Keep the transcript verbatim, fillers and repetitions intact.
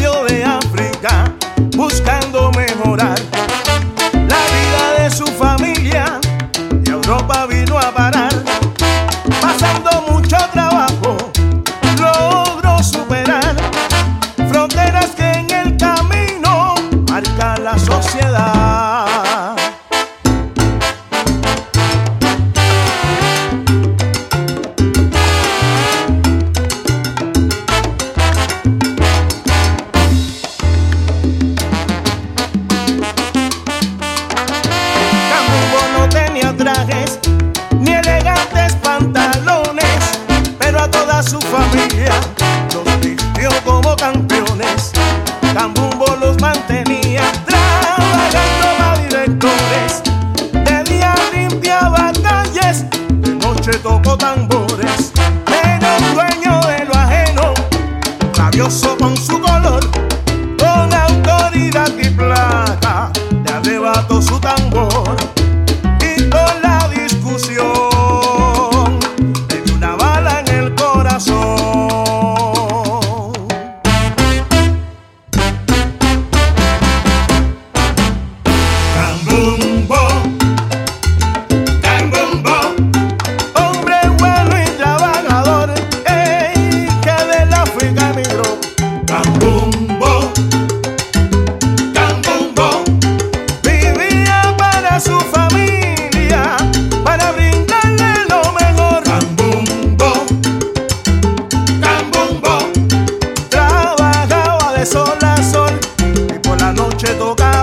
salió de África buscando mejorar la vida de su familia y a Europa vino a parar. Pasando mucho trabajo logró superar fronteras que en el camino marca la sociedad. Ni elegantes pantalones, pero a toda su familia los vistió como campeones. Cambumbo los mantenía trabajando para directores. De día limpiaba calles, de noche tocó tambores. Era un dueño de lo ajeno, rabioso con su color, con autoridad y plata, le arrebató su tambor. Le dio una bala en el corazón. Cambumbo, Cambumbo, hombre bueno y trabajador, ey, que del África emigró. Cambumbo, Cambumbo, vivía para su familia, para brindarle lo mejor. Cambumbo, Cambumbo, trabajaba de sol a sol y por la noche tocaba